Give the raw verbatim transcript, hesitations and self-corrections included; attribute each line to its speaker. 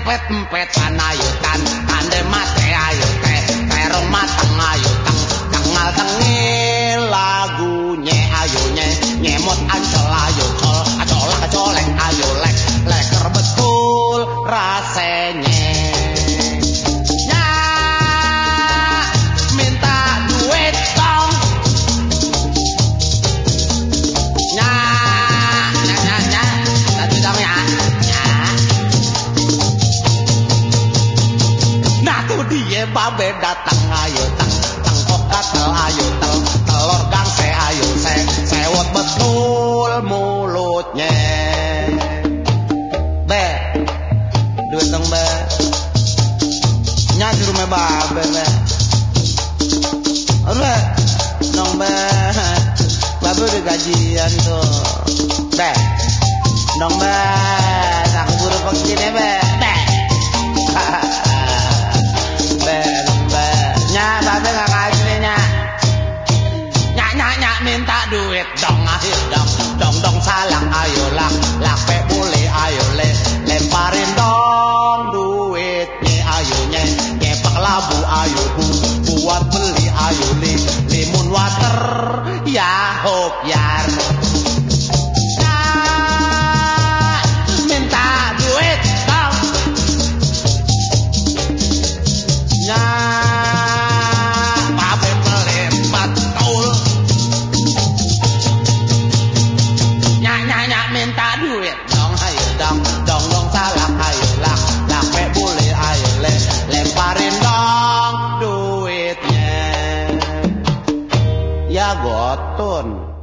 Speaker 1: empet-empetan ayo tan tande mate ayo teh terong matang ayo tang tengal tengil lagunya ayo nye nyemot ancol ayo col acolak acolek ayo lek leker betul rasanya. Babe datang ayo tang tang kok gatel ayo tel telur gangse ayo se sewot betul mulutnya be duit dong be nya di rumah babe be be dong be babe udah gajian tuh be dong be aku buru begini be be minta duit dong ayo dong dong dong salang ayo lak lak pe boleh ayo le lemparin dong duitnya ayo nye nyepak labu ayo bu buat beli ayo li limun water ya hop yar nah, minta duit dong nah minta duit dong ayo dong dong dong salah ayo lah lah pe boleh ayo le lemparin dong duitnya ya gotun.